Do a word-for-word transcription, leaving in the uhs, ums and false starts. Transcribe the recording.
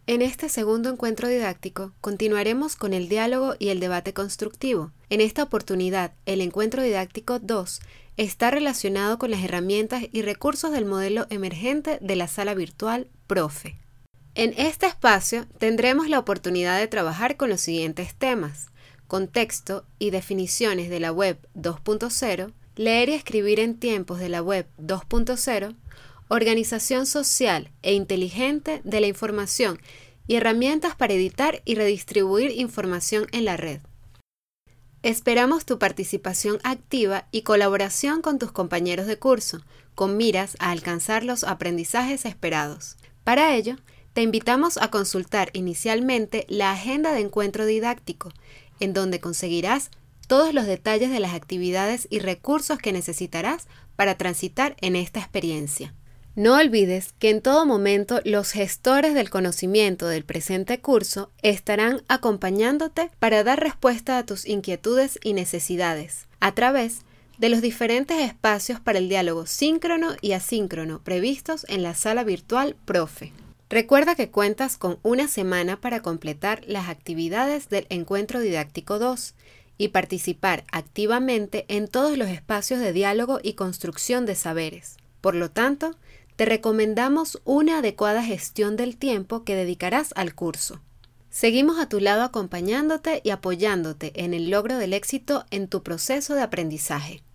En este segundo encuentro didáctico, continuaremos con el diálogo y el debate constructivo. En esta oportunidad, el encuentro didáctico dos está relacionado con las herramientas y recursos del modelo emergente de la sala virtual Profe. En este espacio tendremos la oportunidad de trabajar con los siguientes temas: contexto y definiciones de la web dos punto cero, leer y escribir en tiempos de la web dos punto cero, organización social e inteligente de la información y herramientas para editar y redistribuir información en la red. Esperamos tu participación activa y colaboración con tus compañeros de curso, con miras a alcanzar los aprendizajes esperados. Para ello, te invitamos a consultar inicialmente la agenda de encuentro didáctico, en donde conseguirás todos los detalles de las actividades y recursos que necesitarás para transitar en esta experiencia. No olvides que en todo momento los gestores del conocimiento del presente curso estarán acompañándote para dar respuesta a tus inquietudes y necesidades a través de los diferentes espacios para el diálogo síncrono y asíncrono previstos en la sala virtual Profe. Recuerda que cuentas con una semana para completar las actividades del encuentro didáctico dos y participar activamente en todos los espacios de diálogo y construcción de saberes. Por lo tanto, te recomendamos una adecuada gestión del tiempo que dedicarás al curso. Seguimos a tu lado acompañándote y apoyándote en el logro del éxito en tu proceso de aprendizaje.